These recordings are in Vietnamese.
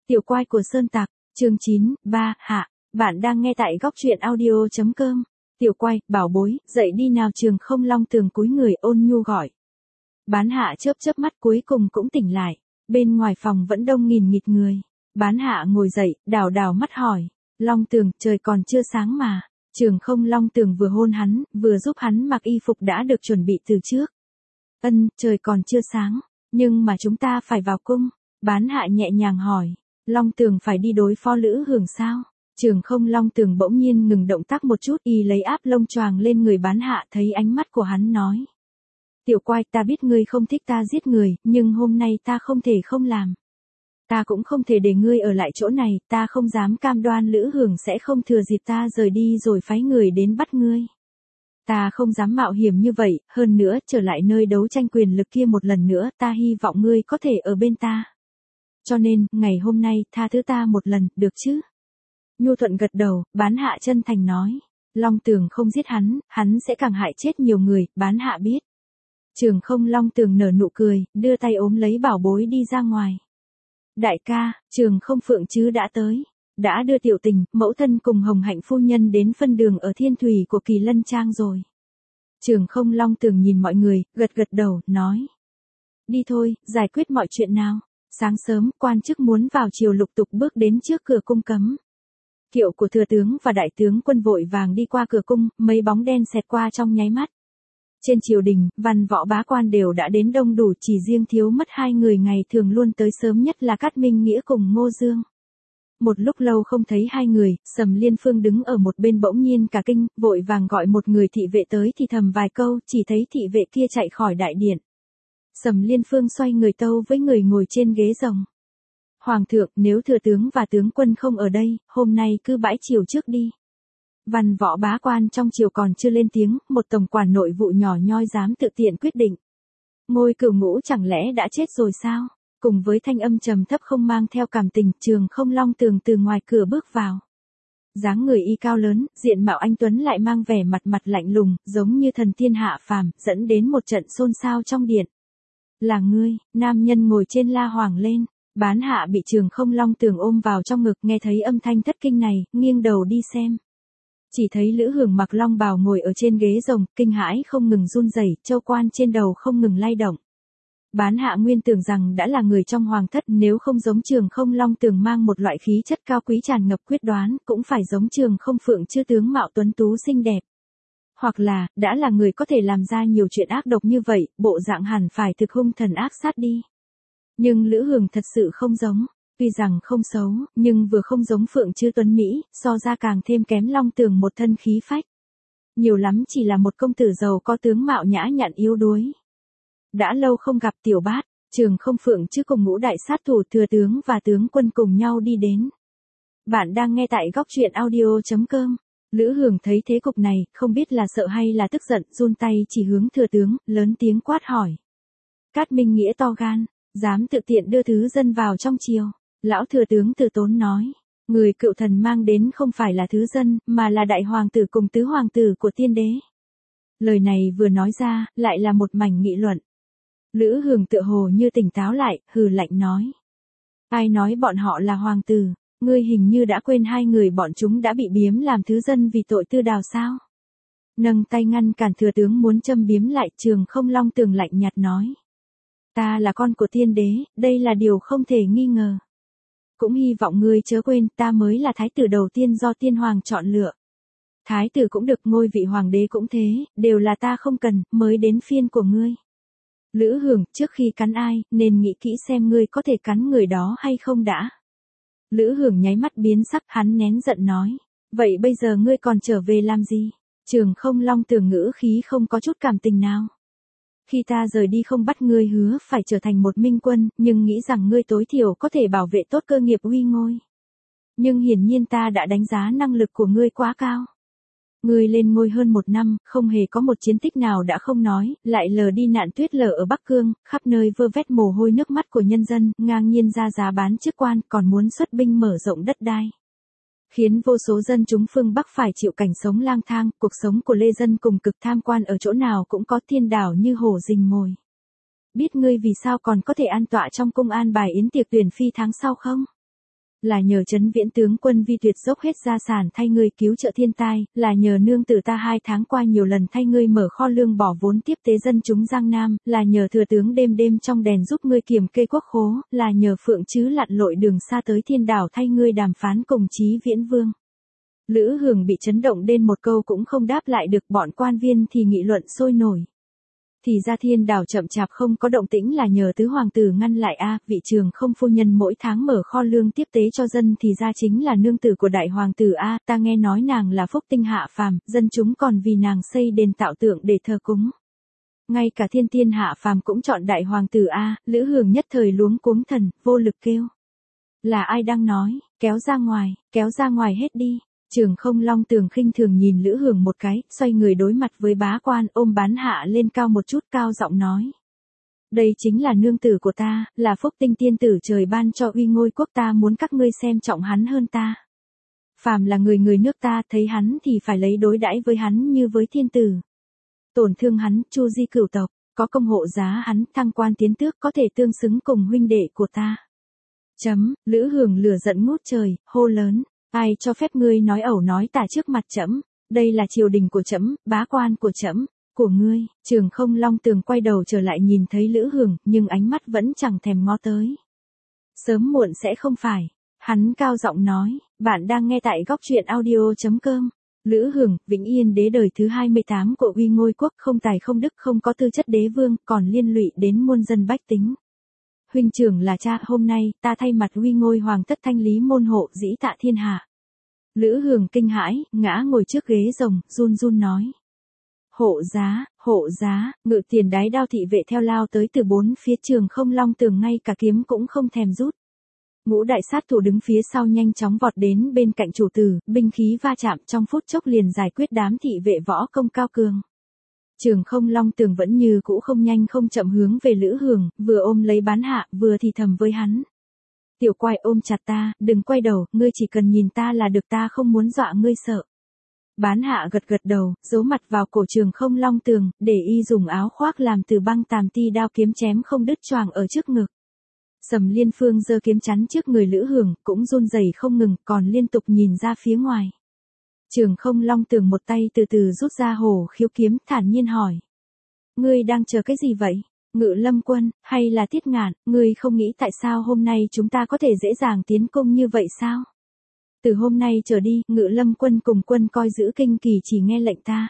Tiểu quai của Sơn Tạc, chương 9, hạ. Bạn đang nghe tại góc truyện audio.com. Tiểu quai, bảo bối, dậy đi nào. Trường Không Long Tường cúi người ôn nhu gọi. Bán hạ chớp chớp mắt cuối cùng cũng tỉnh lại. Bên ngoài phòng vẫn đông nghìn nghịt người. Bán hạ ngồi dậy, đảo đảo mắt hỏi. Long Tường, trời còn chưa sáng mà. Trường Không Long Tường vừa hôn hắn, vừa giúp hắn mặc y phục đã được chuẩn bị từ trước. Trời còn chưa sáng, nhưng mà chúng ta phải vào cung. Bán hạ nhẹ nhàng hỏi. Long Tường phải đi đối phó Lữ Hưởng sao? Trường Không Long Tường bỗng nhiên ngừng động tác một chút, y lấy áp lông choàng lên người bán hạ, thấy ánh mắt của hắn nói. Tiểu quai, ta biết ngươi không thích ta giết người, nhưng hôm nay ta không thể không làm. Ta cũng không thể để ngươi ở lại chỗ này, ta không dám cam đoan Lữ Hưởng sẽ không thừa dịp ta rời đi rồi phái người đến bắt ngươi. Ta không dám mạo hiểm như vậy, hơn nữa, trở lại nơi đấu tranh quyền lực kia một lần nữa, ta hy vọng ngươi có thể ở bên ta. Cho nên, ngày hôm nay, tha thứ ta một lần, được chứ? Nhu Thuận gật đầu, bán hạ chân thành nói. Long Tường không giết hắn sẽ càng hại chết nhiều người, bán hạ biết. Trường Không Long Tường nở nụ cười, đưa tay ôm lấy bảo bối đi ra ngoài. Đại ca, Trường Không Phượng chứ đã tới. Đã đưa Tiểu Tình, mẫu thân cùng Hồng Hạnh phu nhân đến phân đường ở Thiên Thủy của Kỳ Lân Trang rồi. Trường Không Long Tường nhìn mọi người, gật gật đầu, nói. Đi thôi, giải quyết mọi chuyện nào. Sáng sớm, quan chức muốn vào triều lục tục bước đến trước cửa cung cấm. Kiệu của thừa tướng và đại tướng quân vội vàng đi qua cửa cung, mấy bóng đen xẹt qua trong nháy mắt. Trên triều đình, văn võ bá quan đều đã đến đông đủ, chỉ riêng thiếu mất hai người ngày thường luôn tới sớm nhất là Cát Minh Nghĩa cùng Ngô Dương. Một lúc lâu không thấy hai người, Sầm Liên Phương đứng ở một bên bỗng nhiên cả kinh, vội vàng gọi một người thị vệ tới thì thầm vài câu, chỉ thấy thị vệ kia chạy khỏi đại điện. Sầm Liên Phương xoay người tâu với người ngồi trên ghế rồng. Hoàng thượng, nếu thừa tướng và tướng quân không ở đây, hôm nay cứ bãi triều trước đi. Văn võ bá quan trong triều còn chưa lên tiếng, một tổng quản nội vụ nhỏ nhoi dám tự tiện quyết định. Ngôi Cửu Ngũ chẳng lẽ đã chết rồi sao? Cùng với thanh âm trầm thấp không mang theo cảm tình, Trường Không Long Tường từ ngoài cửa bước vào. Dáng người y cao lớn, diện mạo anh tuấn lại mang vẻ mặt lạnh lùng, giống như thần tiên hạ phàm, dẫn đến một trận xôn xao trong điện. Là ngươi, nam nhân ngồi trên la hoàng lên. Bán hạ bị Trường Không Long Tường ôm vào trong ngực, nghe thấy âm thanh thất kinh này, nghiêng đầu đi xem. Chỉ thấy Lữ Hưởng mặc long bào ngồi ở trên ghế rồng, kinh hãi không ngừng run rẩy, châu quan trên đầu không ngừng lay động. Bán hạ nguyên tưởng rằng đã là người trong hoàng thất, nếu không giống Trường Không Long Tường mang một loại khí chất cao quý tràn ngập quyết đoán, cũng phải giống Trường Không Phượng chư tướng mạo tuấn tú xinh đẹp. Hoặc là, đã là người có thể làm ra nhiều chuyện ác độc như vậy, bộ dạng hẳn phải thực hung thần ác sát đi. Nhưng Lữ Hưởng thật sự không giống, tuy rằng không xấu, nhưng vừa không giống Phượng chư tuấn Mỹ, so ra càng thêm kém Long Tường một thân khí phách. Nhiều lắm chỉ là một công tử giàu có tướng mạo nhã nhặn yếu đuối. Đã lâu không gặp Tiểu Bát, Trường Không Phượng chứ cùng ngũ đại sát thủ thừa tướng và tướng quân cùng nhau đi đến. Bạn đang nghe tại góc truyện audio.com. Lữ Hưởng thấy thế cục này, không biết là sợ hay là tức giận, run tay chỉ hướng thừa tướng, lớn tiếng quát hỏi. Cát Minh Nghĩa to gan, dám tự tiện đưa thứ dân vào trong triều. Lão thừa tướng Từ Tốn nói, người cựu thần mang đến không phải là thứ dân, mà là đại hoàng tử cùng tứ hoàng tử của tiên đế. Lời này vừa nói ra, lại là một mảnh nghị luận. Lữ Hưởng tựa hồ như tỉnh táo lại, hừ lạnh nói. Ai nói bọn họ là hoàng tử, ngươi hình như đã quên hai người bọn chúng đã bị biếm làm thứ dân vì tội tư đào sao? Nâng tay ngăn cản thừa tướng muốn châm biếm lại, Trường Không Long Tường lạnh nhạt nói. Ta là con của tiên đế, đây là điều không thể nghi ngờ. Cũng hy vọng ngươi chớ quên, ta mới là thái tử đầu tiên do tiên hoàng chọn lựa. Thái tử cũng được, ngôi vị hoàng đế cũng thế, đều là ta không cần, mới đến phiên của ngươi. Lữ Hưởng, trước khi cắn ai, nên nghĩ kỹ xem ngươi có thể cắn người đó hay không đã. Lữ Hưởng nháy mắt biến sắc, hắn nén giận nói. Vậy bây giờ ngươi còn trở về làm gì? Trường Không Long Tường ngữ khí không có chút cảm tình nào. Khi ta rời đi không bắt ngươi hứa phải trở thành một minh quân, nhưng nghĩ rằng ngươi tối thiểu có thể bảo vệ tốt cơ nghiệp uy ngôi. Nhưng hiển nhiên ta đã đánh giá năng lực của ngươi quá cao. Ngươi lên ngôi hơn 1 năm, không hề có một chiến tích nào đã không nói, lại lờ đi nạn tuyết lở ở Bắc Cương, khắp nơi vơ vét mồ hôi nước mắt của nhân dân, ngang nhiên ra giá bán chức quan, còn muốn xuất binh mở rộng đất đai. Khiến vô số dân chúng phương Bắc phải chịu cảnh sống lang thang, cuộc sống của lê dân cùng cực tham quan ở chỗ nào cũng có thiên đảo như hổ rình mồi. Biết ngươi vì sao còn có thể an tọa trong cung an bài yến tiệc tuyển phi tháng sau không? Là nhờ Trấn Viễn tướng quân Vi Tuyệt dốc hết gia sản thay ngươi cứu trợ thiên tai, là nhờ nương tử ta 2 tháng qua nhiều lần thay ngươi mở kho lương bỏ vốn tiếp tế dân chúng Giang Nam, là nhờ thừa tướng đêm đêm trong đèn giúp ngươi kiểm kê quốc khố, là nhờ Phượng Trứ lặn lội đường xa tới Thiên Đảo thay ngươi đàm phán cùng Chí Viễn Vương. Lữ Hường bị chấn động đến một câu cũng không đáp lại được, bọn quan viên thì nghị luận sôi nổi. Thì ra Thiên Đảo chậm chạp không có động tĩnh là nhờ tứ hoàng tử ngăn lại vị trường không phu nhân mỗi tháng mở kho lương tiếp tế cho dân thì ra chính là nương tử của đại hoàng tử ta nghe nói nàng là phúc tinh hạ phàm, dân chúng còn vì nàng xây đền tạo tượng để thờ cúng. Ngay cả thiên tiên hạ phàm cũng chọn đại hoàng tử Lữ Hường nhất thời luống cuống thần, vô lực kêu. Là ai đang nói, kéo ra ngoài hết đi. Trường Không Long Tường khinh thường nhìn Lữ Hường một cái, xoay người đối mặt với bá quan, ôm bán hạ lên cao một chút, cao giọng nói. Đây chính là nương tử của ta, là phúc tinh tiên tử trời ban cho uy ngôi quốc, ta muốn các ngươi xem trọng hắn hơn ta. Phàm là người nước ta, thấy hắn thì phải lấy đối đãi với hắn như với thiên tử. Tổn thương hắn, chu di cửu tộc, có công hộ giá hắn, thăng quan tiến tước có thể tương xứng cùng huynh đệ của ta. Lữ Hường lửa giận ngút trời, hô lớn. Ai cho phép ngươi nói ẩu nói tả trước mặt trẫm? Đây là triều đình của trẫm, bá quan của trẫm, của ngươi. Trường Không Long Tường quay đầu trở lại nhìn thấy Lữ Hường, nhưng ánh mắt vẫn chẳng thèm ngó tới. Sớm muộn sẽ không phải. Hắn cao giọng nói, bạn đang nghe tại góc truyện audio.com. Lữ Hường, Vĩnh Yên đế đời thứ 28 của uy ngôi quốc, không tài không đức, không có tư chất đế vương, còn liên lụy đến muôn dân bách tính. Huynh trưởng là cha, hôm nay, ta thay mặt uy ngôi hoàng thất thanh lý môn hộ, dĩ tạ thiên hạ. Lữ Hường kinh hãi, ngã ngồi trước ghế rồng, run run nói. Hộ giá, ngự tiền đái đao thị vệ theo lao tới từ bốn phía. Trường Không Long Tường ngay cả kiếm cũng không thèm rút. Ngũ đại sát thủ đứng phía sau nhanh chóng vọt đến bên cạnh chủ tử, binh khí va chạm trong phút chốc liền giải quyết đám thị vệ võ công cao cường. Trường Không Long Tường vẫn như cũ không nhanh không chậm hướng về Lữ Hường, vừa ôm lấy bán hạ, vừa thì thầm với hắn. Tiểu quái ôm chặt ta, đừng quay đầu, ngươi chỉ cần nhìn ta là được, ta không muốn dọa ngươi sợ. Bán hạ gật đầu, giấu mặt vào cổ Trường Không Long Tường, để y dùng áo khoác làm từ băng tàm ti đao kiếm chém không đứt choàng ở trước ngực. Sầm Liên Phương giơ kiếm chắn trước người Lữ Hường, cũng run rẩy không ngừng, còn liên tục nhìn ra phía ngoài. Trường Không Long Tường một tay từ từ rút ra hổ khiếu kiếm, thản nhiên hỏi. Ngươi đang chờ cái gì vậy? Ngự Lâm Quân, hay là Tiết Ngạn, ngươi không nghĩ tại sao hôm nay chúng ta có thể dễ dàng tiến công như vậy sao? Từ hôm nay trở đi, Ngự Lâm Quân cùng quân coi giữ kinh kỳ chỉ nghe lệnh ta.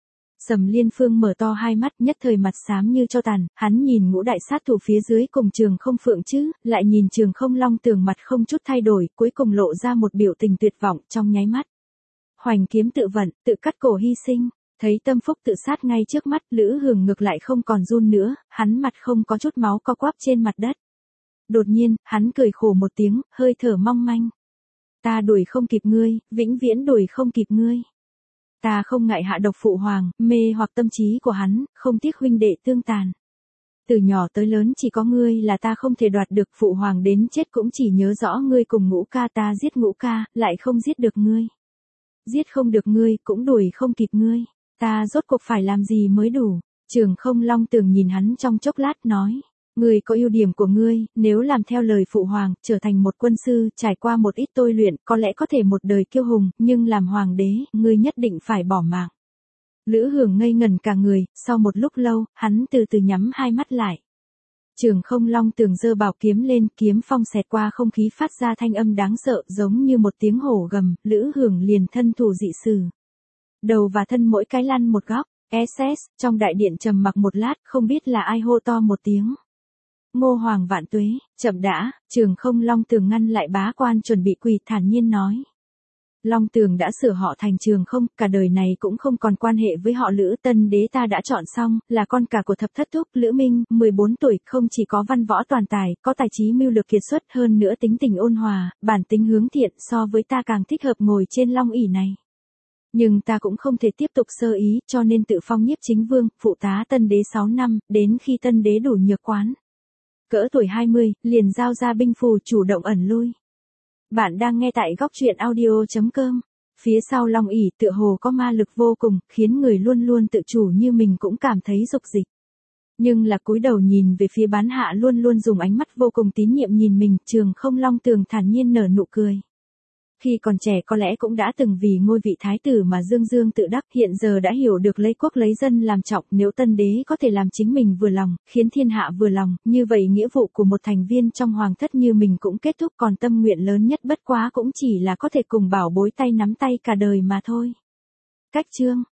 Sầm Liên Phương mở to hai mắt, nhất thời mặt xám như tro tàn, hắn nhìn ngũ đại sát thủ phía dưới cùng Trường Không Phượng chứ, lại nhìn Trường Không Long Tường mặt không chút thay đổi, cuối cùng lộ ra một biểu tình tuyệt vọng trong nháy mắt. Hoành kiếm tự vận, tự cắt cổ hy sinh, thấy tâm phúc tự sát ngay trước mắt, Lữ Hường ngược lại không còn run nữa, hắn mặt không có chút máu co quắp trên mặt đất. Đột nhiên, hắn cười khổ một tiếng, hơi thở mong manh. Ta đuổi không kịp ngươi, vĩnh viễn đuổi không kịp ngươi. Ta không ngại hạ độc phụ hoàng, mê hoặc tâm trí của hắn, không tiếc huynh đệ tương tàn. Từ nhỏ tới lớn chỉ có ngươi là ta không thể đoạt được, phụ hoàng đến chết cũng chỉ nhớ rõ ngươi cùng Ngũ ca, ta giết Ngũ ca, lại không giết được ngươi. Giết không được ngươi, cũng đuổi không kịp ngươi. Ta rốt cuộc phải làm gì mới đủ? Trường Không Long Tường nhìn hắn trong chốc lát nói. Ngươi có ưu điểm của ngươi, nếu làm theo lời phụ hoàng, trở thành một quân sư, trải qua một ít tôi luyện, có lẽ có thể một đời kiêu hùng, nhưng làm hoàng đế, ngươi nhất định phải bỏ mạng. Lữ Hường ngây ngẩn cả người, sau một lúc lâu, hắn từ từ nhắm hai mắt lại. Trường Không Long Tường giơ bảo kiếm lên, kiếm phong xẹt qua không khí phát ra thanh âm đáng sợ, giống như một tiếng hổ gầm. Lữ Hường liền thân thủ dị sử. Đầu và thân mỗi cái lăn một góc. Trong đại điện trầm mặc một lát, không biết là ai hô to một tiếng. Ngô Hoàng vạn tuế, chậm đã. Trường Không Long Tường ngăn lại bá quan chuẩn bị quỳ, thản nhiên nói. Long Tường đã sửa họ thành Trường Không, cả đời này cũng không còn quan hệ với họ Lữ. Tân đế ta đã chọn xong, là con cả của thập thất thúc Lữ Minh, 14 tuổi, không chỉ có văn võ toàn tài, có tài trí mưu lược kiệt xuất, hơn nữa tính tình ôn hòa, bản tính hướng thiện, so với ta càng thích hợp ngồi trên long ỷ này. Nhưng ta cũng không thể tiếp tục sơ ý, cho nên tự phong nhiếp chính vương, phụ tá tân đế 6 năm, đến khi tân đế đủ nhược quán. Cỡ tuổi 20, liền giao ra binh phù, chủ động ẩn lui. Bạn đang nghe tại góc truyện audio.com. Phía sau long ỷ tựa hồ có ma lực vô cùng, khiến người luôn luôn tự chủ như mình cũng cảm thấy dục dịch. Nhưng là cúi đầu nhìn về phía bán hạ luôn luôn dùng ánh mắt vô cùng tín nhiệm nhìn mình, Trường Không Long Tường thản nhiên nở nụ cười. Khi còn trẻ có lẽ cũng đã từng vì ngôi vị thái tử mà dương dương tự đắc, hiện giờ đã hiểu được lấy quốc lấy dân làm trọng, nếu tân đế có thể làm chính mình vừa lòng, khiến thiên hạ vừa lòng, như vậy nghĩa vụ của một thành viên trong hoàng thất như mình cũng kết thúc, còn tâm nguyện lớn nhất bất quá cũng chỉ là có thể cùng bảo bối tay nắm tay cả đời mà thôi. Cách chương